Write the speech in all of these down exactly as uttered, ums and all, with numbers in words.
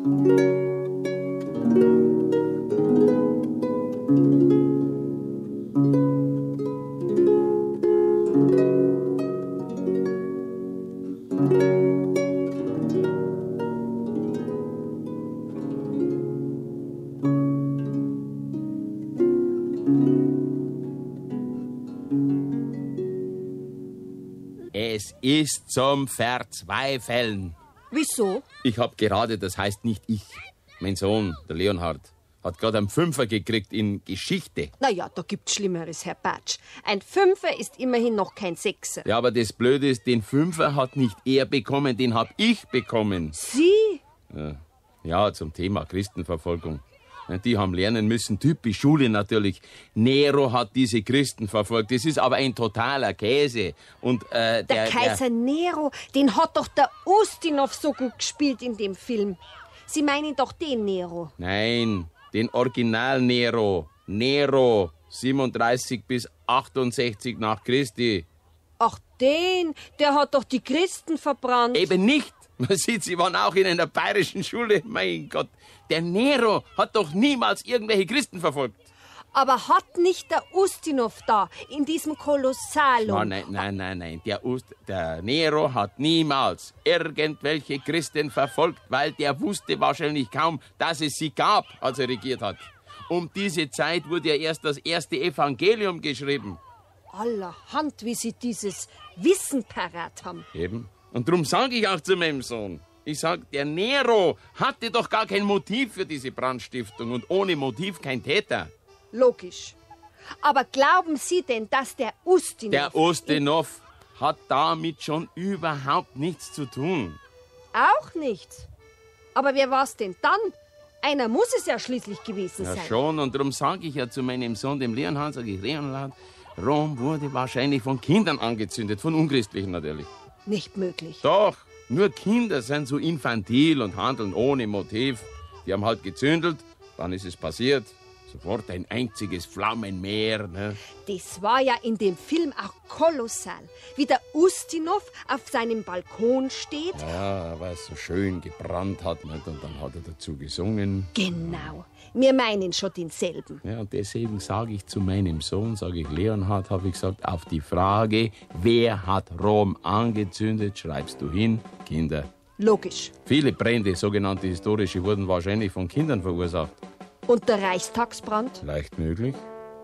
Es ist zum Verzweifeln. Wieso? Ich hab gerade, das heißt nicht ich, mein Sohn, der Leonhard, hat gerade einen Fünfer gekriegt in Geschichte. Na ja, da gibt's Schlimmeres, Herr Patsch. Ein Fünfer ist immerhin noch kein Sechser. Ja, aber das Blöde ist, den Fünfer hat nicht er bekommen, den hab ich bekommen. Sie? Ja, ja, zum Thema Christenverfolgung. Die haben lernen müssen, typisch Schule natürlich. Nero hat diese Christen verfolgt. Das ist aber ein totaler Käse. Und, äh, der, der Kaiser der Nero, den hat doch der Ustinov so gut gespielt in dem Film. Sie meinen doch den Nero? Nein, den Original Nero. Nero, siebenunddreißig bis achtundsechzig nach Christi. Ach, den, der hat doch die Christen verbrannt. Eben nicht. Man sieht, Sie waren auch in einer bayerischen Schule. Mein Gott, der Nero hat doch niemals irgendwelche Christen verfolgt. Aber hat nicht der Ustinov da, in diesem Kolossalum... Oh, nein, nein, nein, nein. Der, Ust, der Nero hat niemals irgendwelche Christen verfolgt, weil der wusste wahrscheinlich kaum, dass es sie gab, als er regiert hat. Um diese Zeit wurde ja erst das erste Evangelium geschrieben. Allerhand, wie Sie dieses Wissen parat haben. Eben. Und darum sage ich auch zu meinem Sohn, ich sage, der Nero hatte doch gar kein Motiv für diese Brandstiftung und ohne Motiv kein Täter. Logisch. Aber glauben Sie denn, dass der Ustinov... Der Ustinov hat damit schon überhaupt nichts zu tun. Auch nichts? Aber wer war's denn dann? Einer muss es ja schließlich gewesen ja, sein. Ja schon, und darum sage ich ja zu meinem Sohn, dem Leonhard, sage ich, Leonhard, Rom wurde wahrscheinlich von Kindern angezündet, von Unchristlichen natürlich. Nicht möglich. Doch, nur Kinder sind so infantil und handeln ohne Motiv. Die haben halt gezündelt, dann ist es passiert. Sofort ein einziges Flammenmeer. Ne? Das war ja in dem Film auch kolossal. Wie der Ustinov auf seinem Balkon steht. Ja, weil es so schön gebrannt hat. Nicht? Und dann hat er dazu gesungen. Genau. Wir meinen schon denselben. Ja, und deswegen sage ich zu meinem Sohn, sage ich, Leonhard, habe ich gesagt, auf die Frage, wer hat Rom angezündet, schreibst du hin, Kinder. Logisch. Viele Brände, sogenannte historische, wurden wahrscheinlich von Kindern verursacht. Und der Reichstagsbrand? Leicht möglich.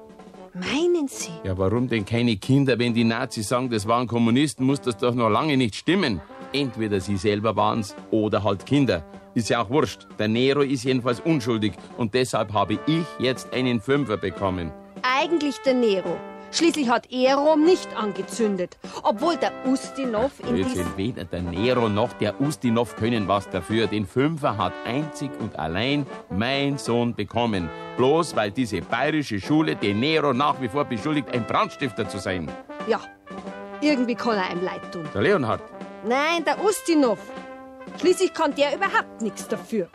Meinen Sie? Ja, warum denn keine Kinder? Wenn die Nazis sagen, das waren Kommunisten, muss das doch noch lange nicht stimmen. Entweder sie selber waren's oder halt Kinder. Ist ja auch wurscht. Der Nero ist jedenfalls unschuldig. Und deshalb habe ich jetzt einen Fünfer bekommen. Eigentlich der Nero. Schließlich hat er Rom nicht angezündet. Obwohl der Ustinov in diesem... Weder der Nero noch der Ustinov können was dafür. Den Fünfer hat einzig und allein mein Sohn bekommen. Bloß weil diese bayerische Schule den Nero nach wie vor beschuldigt, ein Brandstifter zu sein. Ja, irgendwie kann er einem leid tun. Der Leonhard? Nein, der Ustinov. Schließlich kann der überhaupt nichts dafür.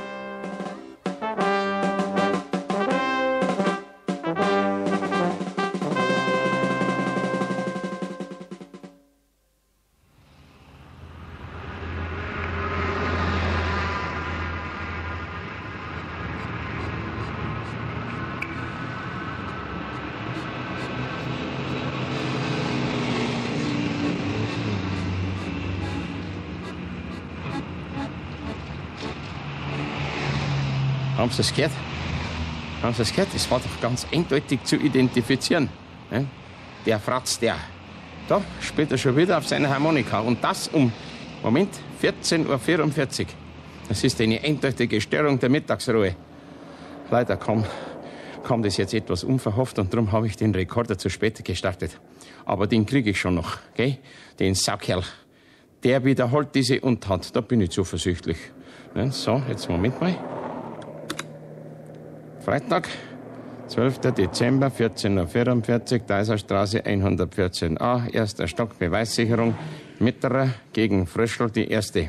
Haben Sie das gehört? Haben Sie das gehört? Das war doch ganz eindeutig zu identifizieren. Der Fratz, der. Da spielt er schon wieder auf seiner Harmonika. Und das um, Moment, vierzehn Uhr vierundvierzig. Das ist eine eindeutige Störung der Mittagsruhe. Leider kam, kam das jetzt etwas unverhofft und darum habe ich den Rekorder zu spät gestartet. Aber den kriege ich schon noch, gell? Den Saukerl. Der wiederholt diese Untat. Da bin ich zuversichtlich. So, jetzt Moment mal. Freitag, zwölfter Dezember, vierzehn Uhr vierundvierzig, Deiserstraße hundertvierzehn a, erster Stock, Beweissicherung, Mitterer gegen Fröschl, die erste.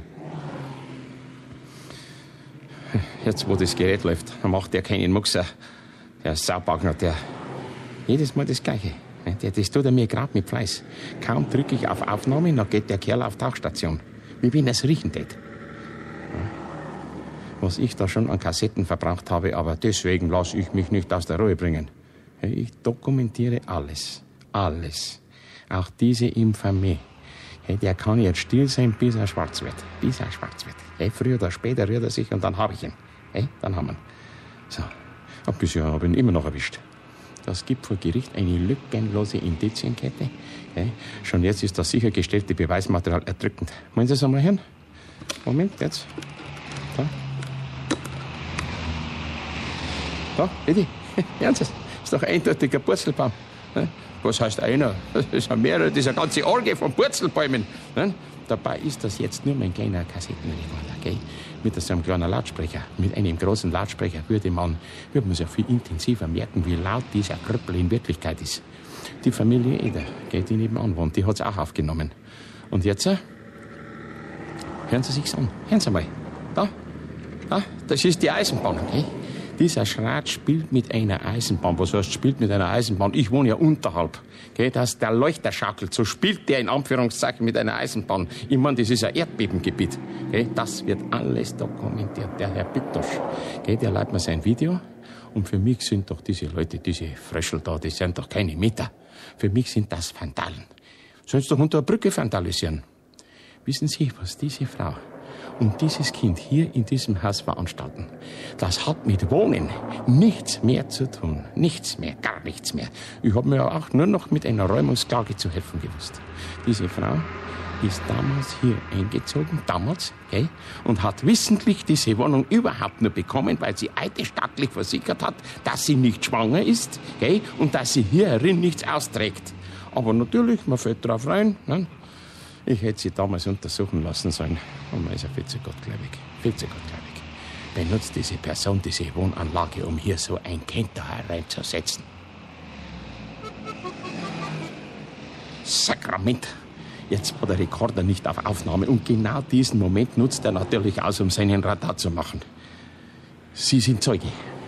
Jetzt, wo das Gerät läuft, macht der keinen Muckser. Der Saubagner, der jedes Mal das Gleiche. Der, das tut er mir gerade mit Fleiß. Kaum drücke ich auf Aufnahme, dann geht der Kerl auf Tauchstation. Wie wenn er es riechen tät. was ich da schon an Kassetten verbraucht habe, aber deswegen lasse ich mich nicht aus der Ruhe bringen. Ich dokumentiere alles, alles. Auch diese Infamie. Der kann jetzt still sein, bis er schwarz wird. Bis er schwarz wird. Früher oder später rührt er sich und dann habe ich ihn. Dann haben wir ihn. So, ab bisher habe ich ihn immer noch erwischt. Das gibt vor Gericht eine lückenlose Indizienkette. Schon jetzt ist das sichergestellte Beweismaterial erdrückend. Wollen Sie es einmal hören? Moment, jetzt. Da. Da, bitte. Hören Sie es. Das ist doch eindeutig ein Purzelbaum. Was heißt einer? Das ist ja mehrere, das ist eine ganze Orgie von Purzelbäumen. Dabei ist das jetzt nur mein kleiner Kassettenrekorder, gell? Mit so einem kleinen Lautsprecher. Mit einem großen Lautsprecher würde man, würde man sich viel intensiver merken, wie laut dieser Krüppel in Wirklichkeit ist. Die Familie Eder, gell, die nebenan wohnt, die hat es auch aufgenommen. Und jetzt, äh, hören Sie sich's an. Hören Sie mal. Da, da, das ist die Eisenbahn, gell? Dieser Schrat spielt mit einer Eisenbahn. Was heißt, spielt mit einer Eisenbahn? Ich wohne ja unterhalb. Gell, dass der Leuchter schaukelt, so spielt der in Anführungszeichen mit einer Eisenbahn. Ich meine, das ist ein Erdbebengebiet. Gell, das wird alles dokumentiert. Der Herr Bittosch, gell, der leitet mir sein Video. Und für mich sind doch diese Leute, diese Fröschel da, die sind doch keine Mieter. Für mich sind das Vandalen. Sollen sie doch unter der Brücke vandalisieren. Wissen Sie, was diese Frau und dieses Kind hier in diesem Haus veranstalten, das hat mit Wohnen nichts mehr zu tun. Nichts mehr, gar nichts mehr. Ich habe mir auch nur noch mit einer Räumungsklage zu helfen gewusst. Diese Frau ist damals hier eingezogen, damals, gell, und hat wissentlich diese Wohnung überhaupt nur bekommen, weil sie eidesstattlich versichert hat, dass sie nicht schwanger ist, gell, und dass sie hier herin nichts austrägt. Aber natürlich, man fällt drauf rein, ne? Ich hätte sie damals untersuchen lassen sollen. Und man ist ja viel zu gottgläubig. Viel zu gottgläubig. Benutzt diese Person diese Wohnanlage, um hier so ein Kind da hereinzusetzen. Sakrament! Jetzt war der Rekorder nicht auf Aufnahme. Und genau diesen Moment nutzt er natürlich aus, um seinen Radar zu machen. Sie sind Zeuge.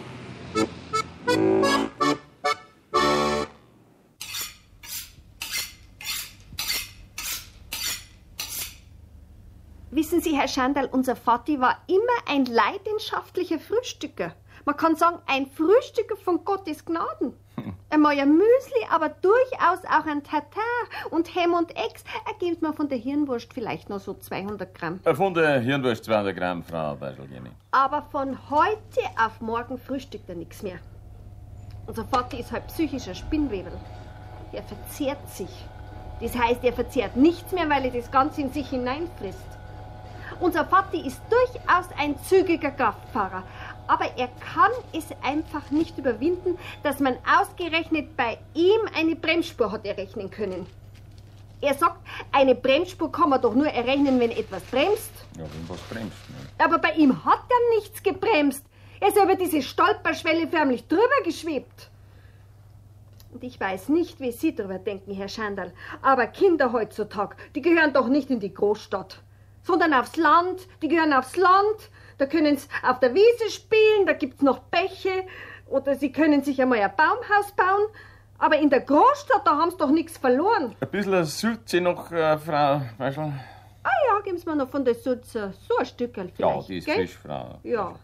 Wissen Sie, Herr Schandl, unser Vati war immer ein leidenschaftlicher Frühstücker. Man kann sagen, ein Frühstücker von Gottes Gnaden. Hm. Einmal ein Müsli, aber durchaus auch ein Tatar und Hem und Ex. Ergibt mir von der Hirnwurst vielleicht noch so zweihundert Gramm. Von der Hirnwurst zweihundert Gramm, Frau Beisel-Jenny. Aber von heute auf morgen frühstückt er nichts mehr. Unser Vati ist halt psychischer Spinnwebel. Er verzehrt sich. Das heißt, er verzehrt nichts mehr, weil er das Ganze in sich hineinfrisst. Unser Vati ist durchaus ein zügiger Kraftfahrer, aber er kann es einfach nicht überwinden, dass man ausgerechnet bei ihm eine Bremsspur hat errechnen können. Er sagt, eine Bremsspur kann man doch nur errechnen, wenn etwas bremst. Ja, wenn was bremst. Ne? Aber bei ihm hat er nichts gebremst. Er ist über diese Stolperschwelle förmlich drüber geschwebt. Und ich weiß nicht, wie Sie darüber denken, Herr Schandl, aber Kinder heutzutage, die gehören doch nicht in die Großstadt, sondern aufs Land. Die gehören aufs Land. Da können sie auf der Wiese spielen, da gibt's noch Bäche. Oder sie können sich einmal ein Baumhaus bauen. Aber in der Großstadt, da haben sie doch nichts verloren. Ein bisschen Sülze noch, äh, Frau Beisel? Ah ja, geben Sie mir noch von der Sülze so ein Stückchen vielleicht. Ja, die ist gell? frisch, Frau. Ja.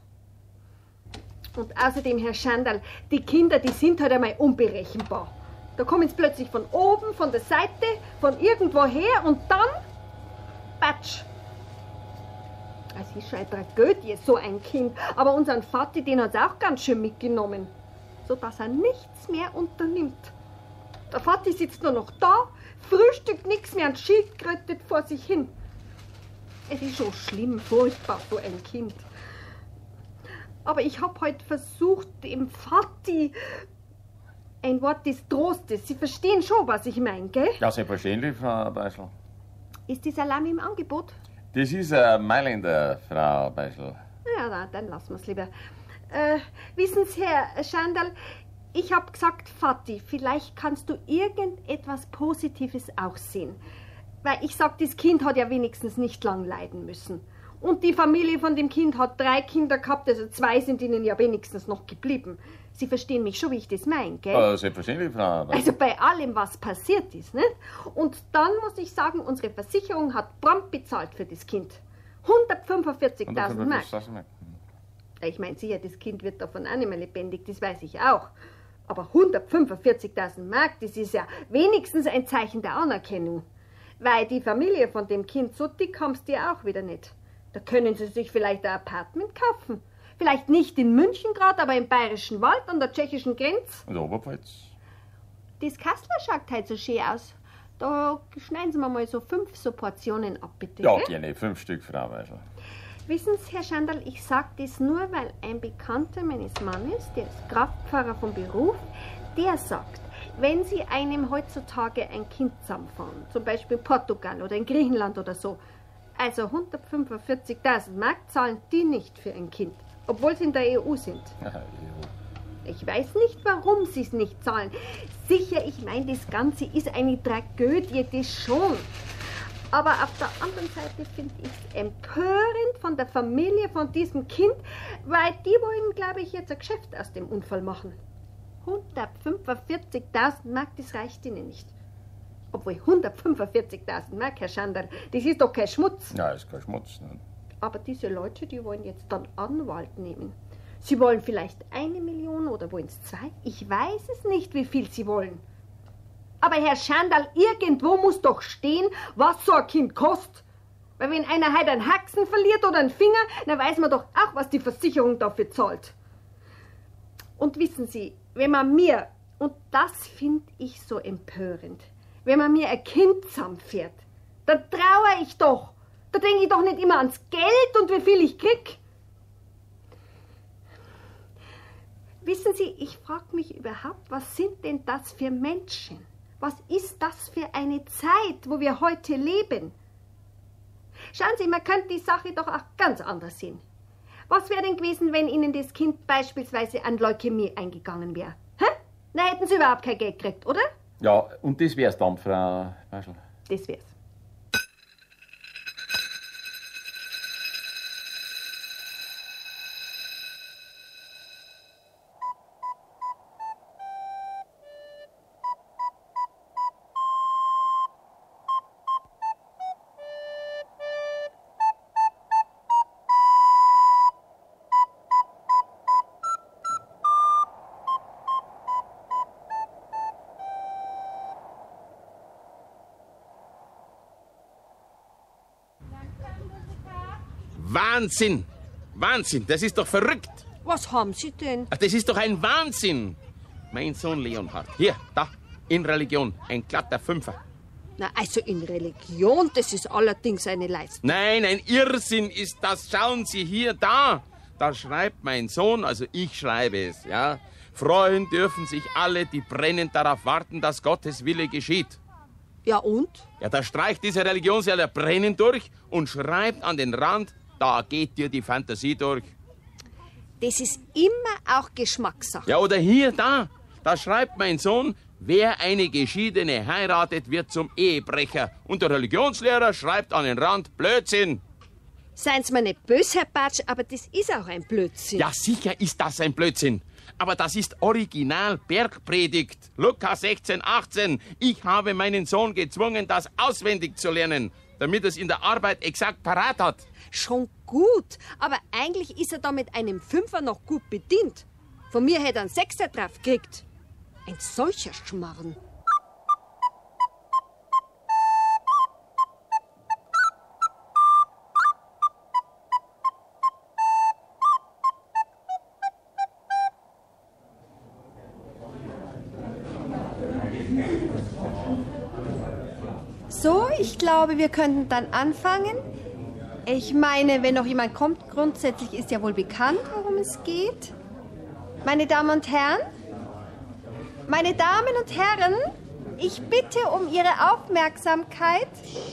Und außerdem, Herr Schandl, die Kinder, die sind halt einmal unberechenbar. Da kommen sie plötzlich von oben, von der Seite, von irgendwo her und dann... Batsch. Es ist schon eine Tragödie, so ein Kind. Aber unseren Vati, den hat es auch ganz schön mitgenommen. Sodass er nichts mehr unternimmt. Der Vati sitzt nur noch da, frühstückt nichts mehr und schildkrötet vor sich hin. Es ist schon schlimm, furchtbar, so ein Kind. Aber ich habe heute versucht, dem Vati ein Wort des Trostes. Sie verstehen schon, was ich meine, gell? Ja, selbstverständlich, Frau Beisel. Ist die Salami im Angebot? Das ist ein Mailänder, Frau Beisel. Ja, na, dann lassen wir es lieber. Äh, wissen Sie, Herr Schandl, ich habe gesagt, Vati, vielleicht kannst du irgendetwas Positives auch sehen. Weil ich sag, das Kind hat ja wenigstens nicht lang leiden müssen. Und die Familie von dem Kind hat drei Kinder gehabt, also zwei sind ihnen ja wenigstens noch geblieben. Sie verstehen mich schon, wie ich das meine, gell? Ja, selbstverständlich, Frau Beisel. Also bei allem, was passiert ist, nicht? Und dann muss ich sagen, unsere Versicherung hat prompt bezahlt für das Kind. hundertfünfundvierzigtausend Mark. Ich meine sicher, das Kind wird davon auch nicht mehr lebendig, das weiß ich auch. Aber hundertfünfundvierzigtausend Mark, das ist ja wenigstens ein Zeichen der Anerkennung. Weil die Familie von dem Kind, so dick haben's die auch wieder nicht. Da können sie sich vielleicht ein Apartment kaufen. Vielleicht nicht in München gerade, aber im Bayerischen Wald an der tschechischen Grenze. Und Oberpfalz? Das Kastel schaut halt so schön aus. Da schneiden Sie mir mal so fünf so Portionen ab, bitte. Ja, gell? gerne, fünf Stück, Frau Beisel. Wissen Sie, Herr Schandl, ich sage das nur, weil ein Bekannter meines Mannes, der ist Kraftfahrer vom Beruf, der sagt, wenn Sie einem heutzutage ein Kind zusammenfahren, zum Beispiel in Portugal oder in Griechenland oder so, also hundertfünfundvierzigtausend Mark zahlen die nicht für ein Kind, obwohl sie in der E U sind. Ich weiß nicht, warum sie es nicht zahlen. Sicher, ich meine, das Ganze ist eine Tragödie, das schon. Aber auf der anderen Seite finde ich es empörend von der Familie von diesem Kind, weil die wollen, glaube ich, jetzt ein Geschäft aus dem Unfall machen. hundertfünfundvierzigtausend Mark, das reicht ihnen nicht. Obwohl hundertfünfundvierzigtausend Mark, Herr Schandl, das ist doch kein Schmutz. Ja, ist kein Schmutz. Ne? Aber diese Leute, die wollen jetzt dann Anwalt nehmen. Sie wollen vielleicht eine Million oder wollen es zwei? Ich weiß es nicht, wie viel sie wollen. Aber Herr Schandl, irgendwo muss doch stehen, was so ein Kind kostet. Weil wenn einer halt einen Haxen verliert oder einen Finger, dann weiß man doch auch, was die Versicherung dafür zahlt. Und wissen Sie, wenn man mir, und das finde ich so empörend, wenn man mir ein Kind zusammenfährt, dann trauere ich doch. Da denke ich doch nicht immer ans Geld und wie viel ich krieg. Wissen Sie, ich frage mich überhaupt, was sind denn das für Menschen? Was ist das für eine Zeit, wo wir heute leben? Schauen Sie, man könnte die Sache doch auch ganz anders sehen. Was wäre denn gewesen, wenn Ihnen das Kind beispielsweise an Leukämie eingegangen wäre? Hä? Na, hätten Sie überhaupt kein Geld gekriegt, oder? Ja, und das wär's dann, Frau Beisel. Das wär's. Wahnsinn! Wahnsinn! Das ist doch verrückt! Was haben Sie denn? Ach, das ist doch ein Wahnsinn! Mein Sohn Leonhard, hier, da, in Religion, ein glatter Fünfer. Na, also in Religion, das ist allerdings eine Leistung. Nein, ein Irrsinn ist das. Schauen Sie hier, da. Da schreibt mein Sohn, also ich schreibe es, ja. Freuen dürfen sich alle, die brennend darauf warten, dass Gottes Wille geschieht. Ja und? Ja, da streicht dieser Religionslehrer brennend durch und schreibt an den Rand, da geht dir die Fantasie durch. Das ist immer auch Geschmackssache. Ja, oder hier, da. Da schreibt mein Sohn, wer eine Geschiedene heiratet, wird zum Ehebrecher. Und der Religionslehrer schreibt an den Rand, Blödsinn. Seien Sie mir nicht böse, Herr Batsch, aber das ist auch ein Blödsinn. Ja, sicher ist das ein Blödsinn. Aber das ist Original Bergpredigt. Lukas sechzehn, achtzehn. Ich habe meinen Sohn gezwungen, das auswendig zu lernen, damit er es in der Arbeit exakt parat hat. Schon gut, aber eigentlich ist er da mit einem Fünfer noch gut bedient. Von mir hätte er einen Sechser drauf gekriegt. Ein solcher Schmarrn. So, ich glaube, wir könnten dann anfangen. Ich meine, wenn noch jemand kommt, grundsätzlich ist ja wohl bekannt, worum es geht. Meine Damen und Herren, meine Damen und Herren, ich bitte um Ihre Aufmerksamkeit.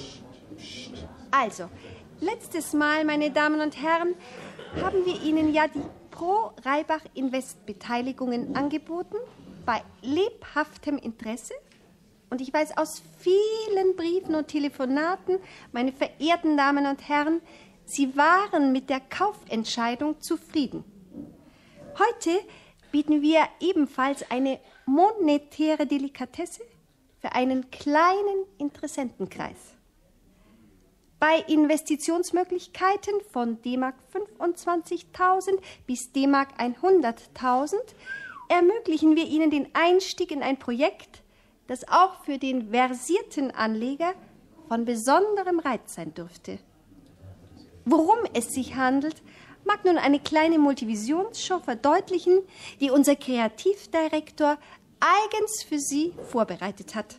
Also, letztes Mal, meine Damen und Herren, haben wir Ihnen ja die Pro Reibach Invest Beteiligungen angeboten, bei lebhaftem Interesse. Und ich weiß aus vielen Briefen und Telefonaten, meine verehrten Damen und Herren, Sie waren mit der Kaufentscheidung zufrieden. Heute bieten wir ebenfalls eine monetäre Delikatesse für einen kleinen Interessentenkreis. Bei Investitionsmöglichkeiten von D-Mark fünfundzwanzigtausend bis D-Mark hunderttausend ermöglichen wir Ihnen den Einstieg in ein Projekt, das auch für den versierten Anleger von besonderem Reiz sein dürfte. Worum es sich handelt, mag nun eine kleine Multivisionsshow verdeutlichen, die unser Kreativdirektor eigens für Sie vorbereitet hat.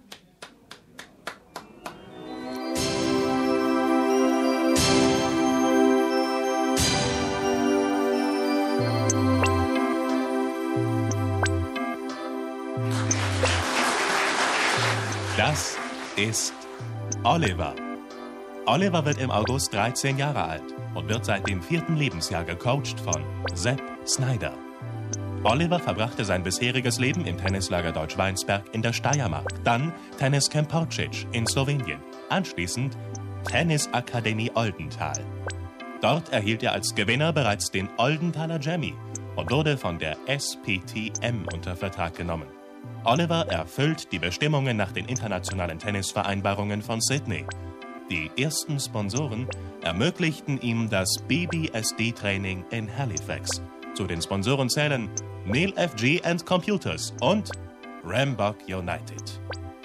Das ist Oliver. Oliver wird im August dreizehn Jahre alt und wird seit dem vierten Lebensjahr gecoacht von Sepp Snyder. Oliver verbrachte sein bisheriges Leben im Tennislager Deutsch-Weinsberg in der Steiermark, dann Tenniscamp Porcic in Slowenien, anschließend Tennisakademie Oldenthal. Dort erhielt er als Gewinner bereits den Oldenthaler Jammy und wurde von der S P T M unter Vertrag genommen. Oliver erfüllt die Bestimmungen nach den internationalen Tennisvereinbarungen von Sydney. Die ersten Sponsoren ermöglichten ihm das B B S D-Training in Halifax. Zu den Sponsoren zählen Neil F G and Computers und Rambok United.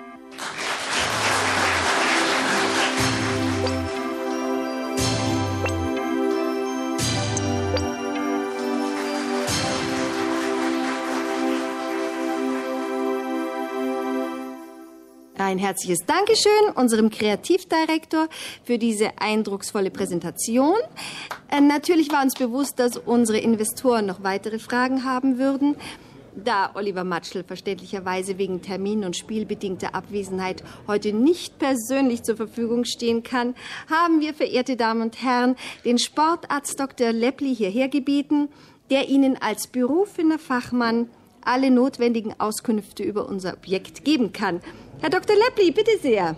Ein herzliches Dankeschön unserem Kreativdirektor für diese eindrucksvolle Präsentation. Äh, natürlich war uns bewusst, dass unsere Investoren noch weitere Fragen haben würden. Da Oliver Matschl verständlicherweise wegen termin- und spielbedingter Abwesenheit heute nicht persönlich zur Verfügung stehen kann, haben wir, verehrte Damen und Herren, den Sportarzt Doktor Lepli hierher gebeten, der Ihnen als berufener Fachmann alle notwendigen Auskünfte über unser Objekt geben kann. Herr Doktor Lepli, bitte sehr.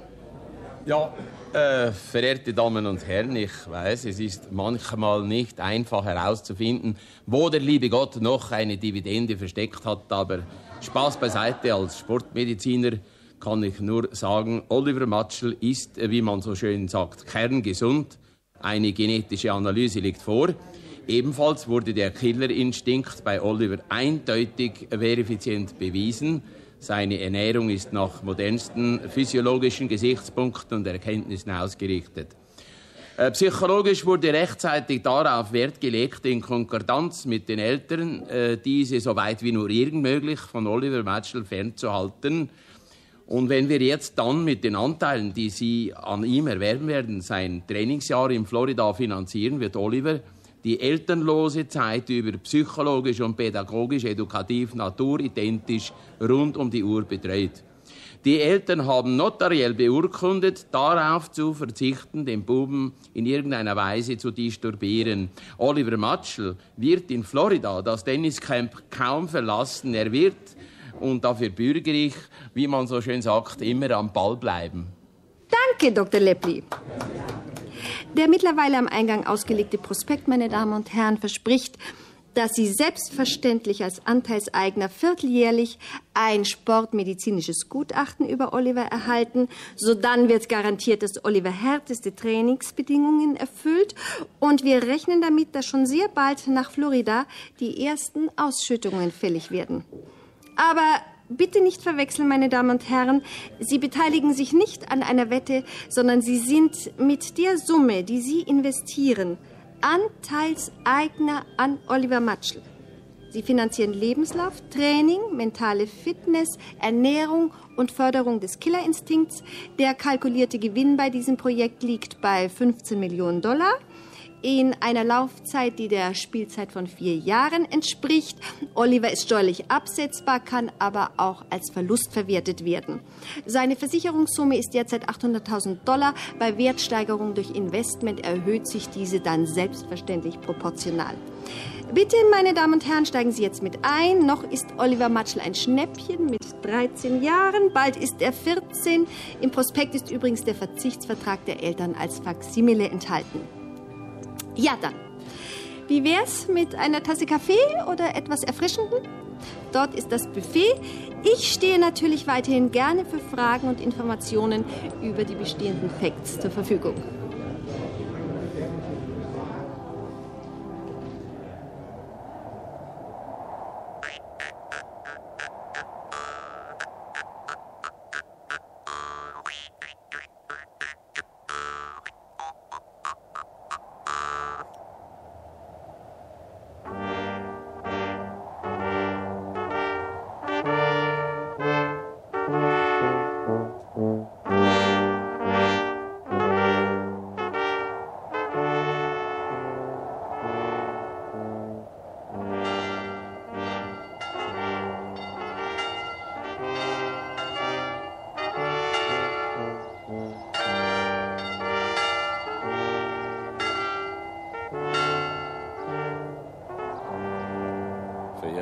Ja, äh, verehrte Damen und Herren, ich weiß, es ist manchmal nicht einfach herauszufinden, wo der liebe Gott noch eine Dividende versteckt hat, aber Spaß beiseite, als Sportmediziner kann ich nur sagen, Oliver Matschl ist, wie man so schön sagt, kerngesund. Eine genetische Analyse liegt vor. Ebenfalls wurde der Killerinstinkt bei Oliver eindeutig verifizient bewiesen. Seine Ernährung ist nach modernsten physiologischen Gesichtspunkten und Erkenntnissen ausgerichtet. Äh, psychologisch wurde rechtzeitig darauf Wert gelegt, in Konkordanz mit den Eltern äh, diese so weit wie nur irgend möglich von Oliver Matschl fernzuhalten. Und wenn wir jetzt dann mit den Anteilen, die Sie an ihm erwerben werden, sein Trainingsjahr in Florida finanzieren, wird Oliver die elternlose Zeit über psychologisch und pädagogisch edukativ naturidentisch rund um die Uhr betreut. Die Eltern haben notariell beurkundet, darauf zu verzichten, den Buben in irgendeiner Weise zu disturbieren. Oliver Matschl wird in Florida das Tenniscamp kaum verlassen. Er wird, und dafür bürge ich, wie man so schön sagt, immer am Ball bleiben. Danke, Doktor Lepli. Der mittlerweile am Eingang ausgelegte Prospekt, meine Damen und Herren, verspricht, dass Sie selbstverständlich als Anteilseigner vierteljährlich ein sportmedizinisches Gutachten über Oliver erhalten. Sodann wird garantiert, dass Oliver härteste Trainingsbedingungen erfüllt. Und wir rechnen damit, dass schon sehr bald nach Florida die ersten Ausschüttungen fällig werden. Aber bitte nicht verwechseln, meine Damen und Herren. Sie beteiligen sich nicht an einer Wette, sondern Sie sind mit der Summe, die Sie investieren, Anteilseigner an Oliver Matschl. Sie finanzieren Lebenslauf, Training, mentale Fitness, Ernährung und Förderung des Killerinstinkts. Der kalkulierte Gewinn bei diesem Projekt liegt bei fünfzehn Millionen Dollar. In einer Laufzeit, die der Spielzeit von vier Jahren entspricht. Oliver ist steuerlich absetzbar, kann aber auch als Verlust verwertet werden. Seine Versicherungssumme ist derzeit achthunderttausend Dollar. Bei Wertsteigerung durch Investment erhöht sich diese dann selbstverständlich proportional. Bitte, meine Damen und Herren, steigen Sie jetzt mit ein. Noch ist Oliver Matschl ein Schnäppchen mit dreizehn Jahren. Bald ist er vierzehn. Im Prospekt ist übrigens der Verzichtsvertrag der Eltern als Faksimile enthalten. Ja, dann. Wie wär's mit einer Tasse Kaffee oder etwas Erfrischendem? Dort ist das Buffet. Ich stehe natürlich weiterhin gerne für Fragen und Informationen über die bestehenden Facts zur Verfügung.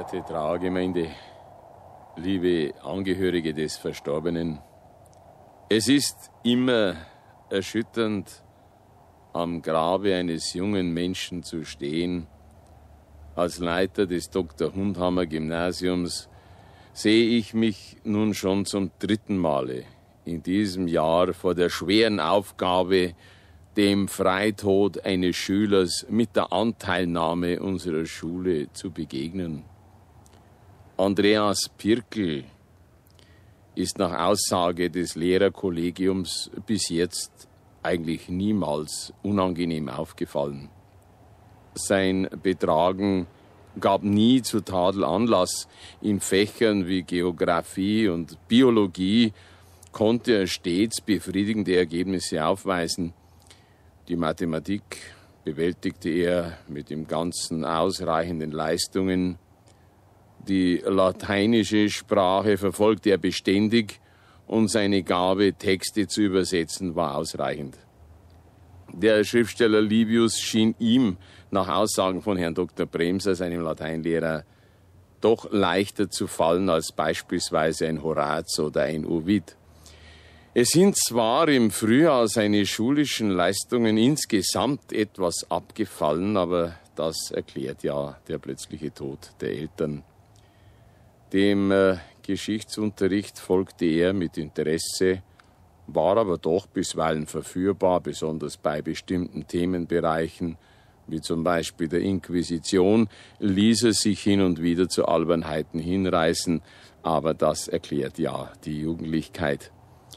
Verehrte Trauergemeinde, liebe Angehörige des Verstorbenen, es ist immer erschütternd, am Grabe eines jungen Menschen zu stehen. Als Leiter des Doktor Hundhammer Gymnasiums sehe ich mich nun schon zum dritten Male in diesem Jahr vor der schweren Aufgabe, dem Freitod eines Schülers mit der Anteilnahme unserer Schule zu begegnen. Andreas Pirkel ist nach Aussage des Lehrerkollegiums bis jetzt eigentlich niemals unangenehm aufgefallen. Sein Betragen gab nie zu Tadel Anlass. In Fächern wie Geographie und Biologie konnte er stets befriedigende Ergebnisse aufweisen. Die Mathematik bewältigte er mit dem ganzen ausreichenden Leistungen. Die lateinische Sprache verfolgte er beständig und seine Gabe, Texte zu übersetzen, war ausreichend. Der Schriftsteller Livius schien ihm, nach Aussagen von Herrn Doktor Bremser, seinem Lateinlehrer, doch leichter zu fallen als beispielsweise ein Horaz oder ein Ovid. Es sind zwar im Frühjahr seine schulischen Leistungen insgesamt etwas abgefallen, aber das erklärt ja der plötzliche Tod der Eltern. Dem äh, Geschichtsunterricht folgte er mit Interesse, war aber doch bisweilen verführbar, besonders bei bestimmten Themenbereichen, wie zum Beispiel der Inquisition, ließ er sich hin und wieder zu Albernheiten hinreißen, aber das erklärt ja die Jugendlichkeit.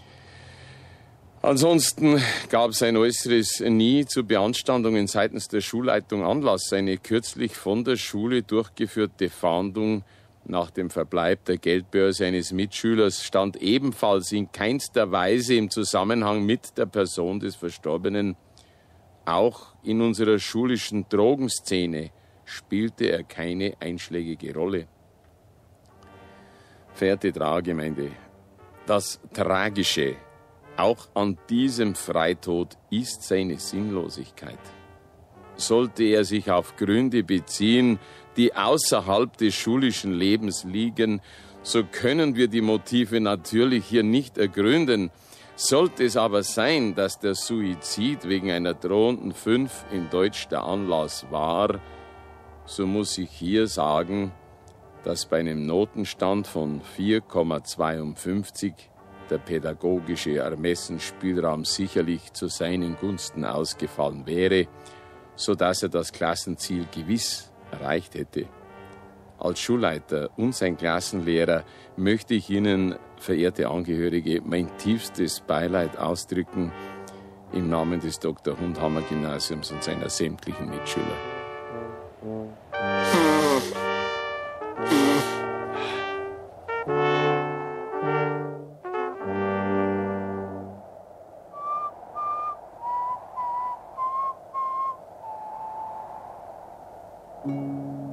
Ansonsten gab sein Äußeres nie zu Beanstandungen seitens der Schulleitung Anlass. Seine kürzlich von der Schule durchgeführte Fahndung nach dem Verbleib der Geldbörse eines Mitschülers stand ebenfalls in keinster Weise im Zusammenhang mit der Person des Verstorbenen. Auch in unserer schulischen Drogenszene spielte er keine einschlägige Rolle. Verehrte Trauergemeinde, das Tragische auch an diesem Freitod ist seine Sinnlosigkeit. Sollte er sich auf Gründe beziehen, die außerhalb des schulischen Lebens liegen, so können wir die Motive natürlich hier nicht ergründen. Sollte es aber sein, dass der Suizid wegen einer drohenden fünf in Deutsch der Anlass war, so muss ich hier sagen, dass bei einem Notenstand von vier Komma zweiundfünfzig der pädagogische Ermessensspielraum sicherlich zu seinen Gunsten ausgefallen wäre, so dass er das Klassenziel gewiss erreicht hätte. Als Schulleiter und sein Klassenlehrer möchte ich Ihnen, verehrte Angehörige, mein tiefstes Beileid ausdrücken im Namen des Doktor Hundhammer Gymnasiums und seiner sämtlichen Mitschüler. Thank you.